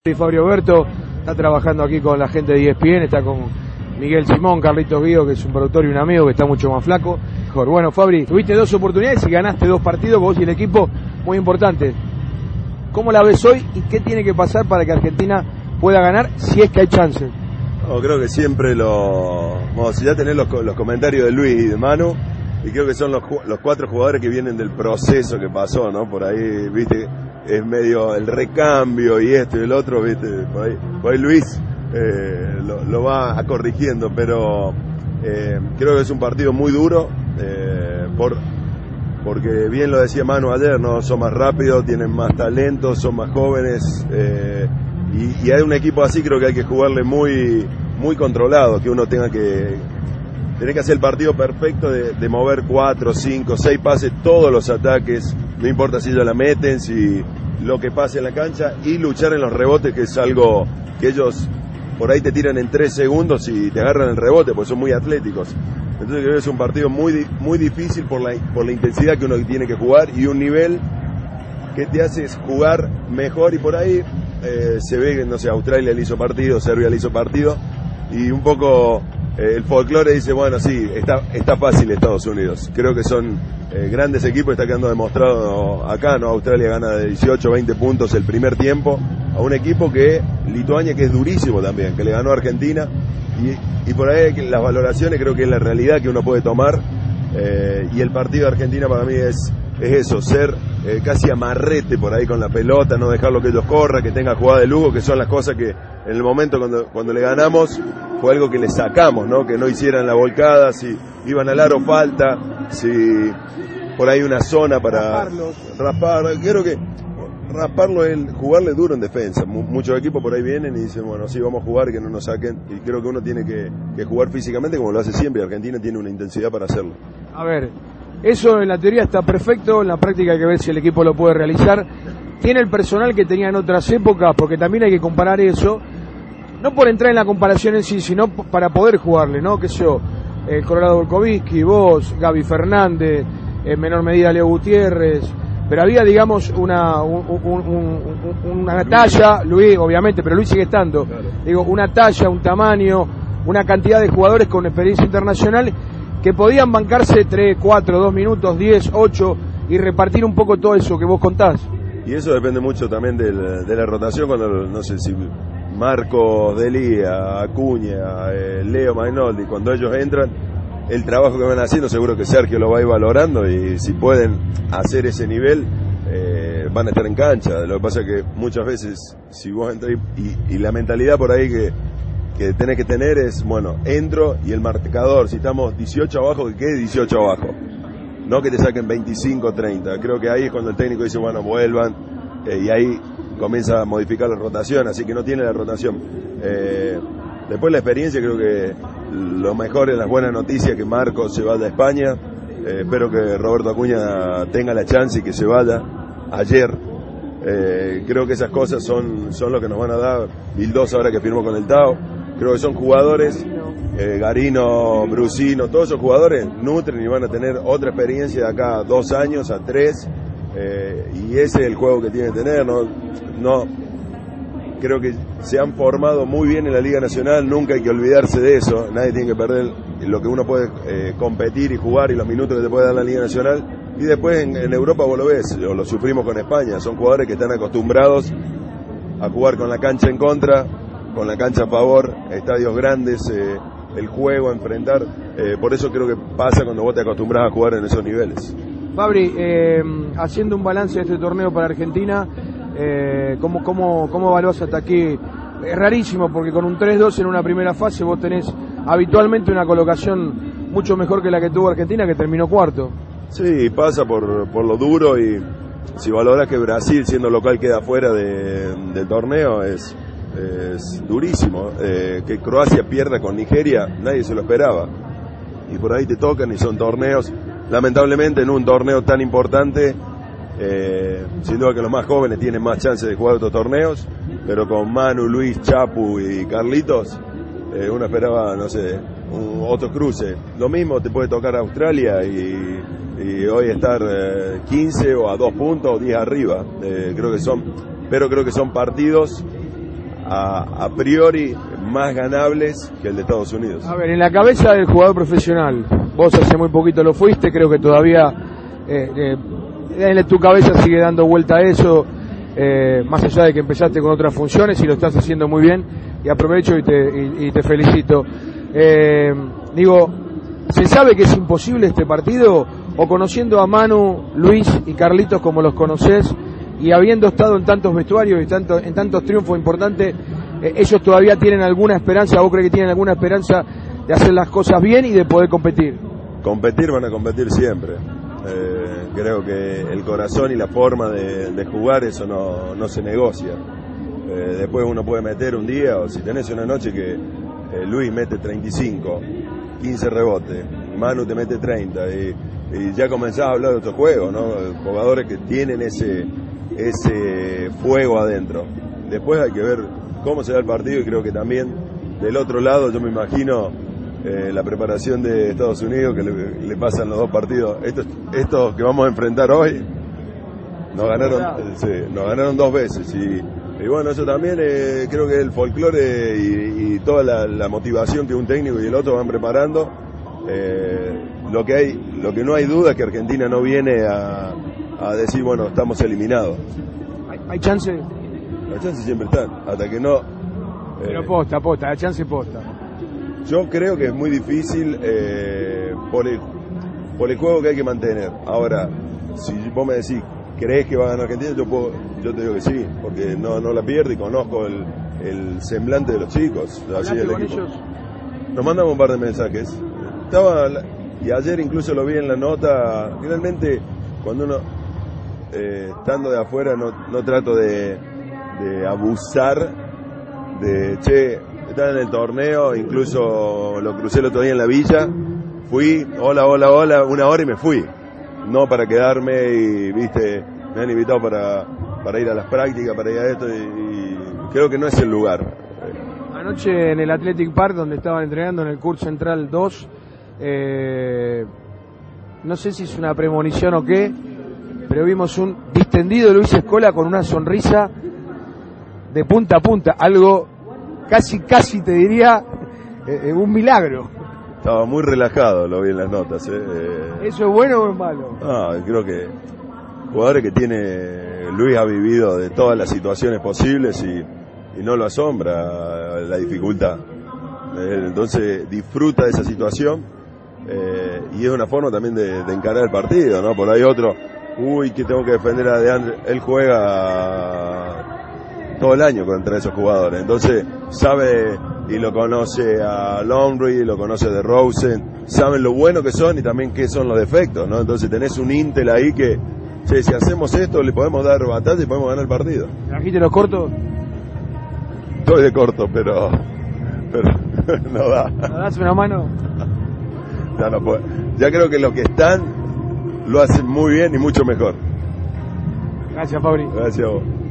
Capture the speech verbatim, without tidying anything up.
Fabio Berto está trabajando aquí con la gente de E S P N, está con Miguel Simón, Carlitos Guido, que es un productor y un amigo que está mucho más flaco. Mejor. Bueno, Fabri, tuviste dos oportunidades y ganaste dos partidos, vos y el equipo, muy importante. ¿Cómo la ves hoy y qué tiene que pasar para que Argentina pueda ganar, si es que hay chances? No, creo que siempre lo... Bueno, si ya tenés los, los comentarios de Luis y de Manu, y creo que son los, los cuatro jugadores que vienen del proceso que pasó, ¿no? Por ahí, viste, es medio el recambio y esto y el otro, viste, por ahí, por ahí Luis eh, lo, lo va corrigiendo, pero eh, creo que es un partido muy duro, eh, por, porque bien lo decía Manu ayer, ¿no? Son más rápidos, tienen más talento, son más jóvenes, eh, y, y hay un equipo así, creo que hay que jugarle muy, muy controlado, que uno tenga que... Tenés que hacer el partido perfecto de, de mover cuatro, cinco, seis pases, todos los ataques, no importa si ellos la meten, si lo que pase en la cancha, y luchar en los rebotes, que es algo que ellos por ahí te tiran en tres segundos y te agarran el rebote, porque son muy atléticos. Entonces creo que es un partido muy, muy difícil por la, por la intensidad que uno tiene que jugar y un nivel que te hace jugar mejor, y por ahí eh, se ve que, no sé, Australia le hizo partido, Serbia le hizo partido, y un poco... el folclore dice, bueno, sí, está, está fácil Estados Unidos. Creo que son eh, grandes equipos, está quedando demostrado acá, ¿no? Australia gana de dieciocho, veinte puntos el primer tiempo a un equipo que, Lituania, que es durísimo también, que le ganó a Argentina, y, y por ahí las valoraciones creo que es la realidad que uno puede tomar, eh, y el partido de Argentina para mí es, es eso, ser eh, casi amarrete por ahí con la pelota, no dejarlo que ellos corran, que tenga jugada de lujo, que son las cosas que en el momento cuando, cuando le ganamos fue algo que le sacamos, ¿no? Que no hicieran la volcada, si iban al aro falta, si por ahí una zona para rasparlo. Creo que rasparlo es jugarle duro en defensa. Muchos equipos por ahí vienen y dicen, bueno, sí, vamos a jugar, que no nos saquen. Y creo que uno tiene que, que jugar físicamente como lo hace siempre. Argentina tiene una intensidad para hacerlo. A ver, eso en la teoría está perfecto, en la práctica hay que ver si el equipo lo puede realizar. Tiene el personal que tenía en otras épocas, porque también hay que comparar eso. No por entrar en la comparación en sí, sino para poder jugarle, ¿no? Que sé yo, el Colorado Volkovitsky, vos, Gaby Fernández, en menor medida Leo Gutiérrez, pero había, digamos, una un, un, un, una talla, Luis, obviamente, pero Luis sigue estando, claro. Digo, una talla, un tamaño, una cantidad de jugadores con experiencia internacional que podían bancarse tres, cuatro, dos minutos, diez, ocho, y repartir un poco todo eso que vos contás. Y eso depende mucho también de la, de la rotación, cuando, no sé si... Marcos Delía, Acuña, eh, Leo Mainoldi, cuando ellos entran, el trabajo que van haciendo seguro que Sergio lo va a ir valorando, y si pueden hacer ese nivel eh, van a estar en cancha. Lo que pasa es que muchas veces si vos entras y, y la mentalidad por ahí que, que tenés que tener es, bueno, entro y el marcador, si estamos dieciocho abajo, que quede dieciocho abajo, no que te saquen veinticinco, treinta. Creo que ahí es cuando el técnico dice, bueno, vuelvan, eh, y ahí comienza a modificar la rotación, así que no tiene la rotación. Eh, después la experiencia, creo que lo mejor es las buenas noticias, que Marcos se vaya a España, eh, espero que Roberto Acuña tenga la chance y que se vaya ayer. Eh, creo que esas cosas son, son lo que nos van a dar. Vildosa ahora que firmó con el Tao, creo que son jugadores, eh, Garino, Brusino, todos esos jugadores nutren y van a tener otra experiencia de acá a dos años, a tres. Eh, y ese es el juego que tiene que tener, ¿no? No, creo que se han formado muy bien en la Liga Nacional, nunca hay que olvidarse de eso, nadie tiene que perder lo que uno puede eh, competir y jugar y los minutos que te puede dar la Liga Nacional, y después en, en Europa vos lo ves, lo, lo sufrimos con España, son jugadores que están acostumbrados a jugar con la cancha en contra, con la cancha a favor, estadios grandes, eh, el juego, a enfrentar, eh, por eso creo que pasa cuando vos te acostumbras a jugar en esos niveles. Fabri, eh, haciendo un balance de este torneo para Argentina, eh, ¿cómo, cómo, cómo evaluás hasta aquí? Es rarísimo porque con un tres dos en una primera fase vos tenés habitualmente una colocación mucho mejor que la que tuvo Argentina, que terminó cuarto. Sí, pasa por, por lo duro, y si valorás que Brasil, siendo local, queda fuera de, del torneo, es, es durísimo. Eh, que Croacia pierda con Nigeria, nadie se lo esperaba. Y por ahí te tocan y son torneos... Lamentablemente en un torneo tan importante, eh, sin duda que los más jóvenes tienen más chances de jugar otros torneos, pero con Manu, Luis, Chapu y Carlitos, eh, uno esperaba, no sé, un, otro cruce. Lo mismo te puede tocar Australia y, y hoy estar eh, quince o a dos puntos o diez arriba. Eh, creo que son, pero creo que son partidos a, a priori más ganables que el de Estados Unidos. A ver, en la cabeza del jugador profesional, vos hace muy poquito lo fuiste, creo que todavía eh, eh, en tu cabeza sigue dando vuelta a eso, eh, más allá de que empezaste con otras funciones y lo estás haciendo muy bien, y aprovecho y te, y, y te felicito. Eh, digo, ¿se sabe que es imposible este partido? O conociendo a Manu, Luis y Carlitos como los conocés, y habiendo estado en tantos vestuarios y tanto, en tantos triunfos importantes, eh, ellos todavía tienen alguna esperanza, ¿vos crees que tienen alguna esperanza de hacer las cosas bien y de poder competir? Competir van a competir siempre. Eh, creo que el corazón y la forma de, de jugar, eso no, no se negocia. Eh, después uno puede meter un día, o si tenés una noche que eh, Luis mete treinta y cinco, quince rebotes, Manu te mete treinta, y, y ya comenzás a hablar de otro juego, ¿no? Jugadores que tienen ese, ese fuego adentro. Después hay que ver cómo se da el partido, y creo que también del otro lado yo me imagino eh, la preparación de Estados Unidos, que le, le pasan los dos partidos. Estos, estos que vamos a enfrentar hoy nos ganaron, eh, sí, nos ganaron dos veces, y, y bueno, eso también eh, creo que el folclore y, y toda la, la motivación que un técnico y el otro van preparando. Eh, lo que hay, lo que no hay duda es que Argentina no viene a, a decir, bueno, estamos eliminados. ¿Hay, hay chance? Las chances siempre están, hasta que no... Eh, Pero posta, posta, la chance posta. Yo creo que es muy difícil eh, por, el, por el juego que hay que mantener. Ahora, si vos me decís, ¿crees que va a ganar Argentina? Yo, puedo, yo te digo que sí, porque no, no la pierdo y conozco el, el semblante de los chicos. Así del con equipo. ellos? Nos mandamos un par de mensajes. Estaba, y ayer incluso lo vi en la nota. Finalmente, cuando uno, eh, estando de afuera, no, no trato de, de abusar de, che, están en el torneo, incluso lo crucé el otro día en la villa, fui, hola, hola, hola, una hora y me fui. No para quedarme y, viste, me han invitado para, para ir a las prácticas, para ir a esto, y, y creo que no es el lugar. Anoche en el Athletic Park, donde estaban entrenando en el Court Central dos, eh, no sé si es una premonición o qué, pero vimos un distendido Luis Scola con una sonrisa de punta a punta, algo casi, casi te diría eh, un milagro. Estaba muy relajado, lo vi en las notas. Eh. ¿Eso es bueno o es malo? Ah, creo que jugadores que tiene Luis ha vivido de todas las situaciones posibles y, y no lo asombra la dificultad. Eh, entonces disfruta de esa situación eh, y es una forma también de, de encarar el partido, ¿no? Por ahí otro, uy, que tengo que defender a DeAndre. Él juega todo el año contra esos jugadores, entonces sabe y lo conoce a Longley, lo conoce a DeRozan, saben lo bueno que son y también qué son los defectos, ¿no? Entonces tenés un Intel ahí que, che, si hacemos esto le podemos dar batalla y podemos ganar el partido. ¿Trajiste los cortos? Estoy de corto, pero, pero no da. ¿Me das una mano? Ya no puedo. Ya creo que los que están lo hacen muy bien y mucho mejor. Gracias, Fabri. Gracias a vos.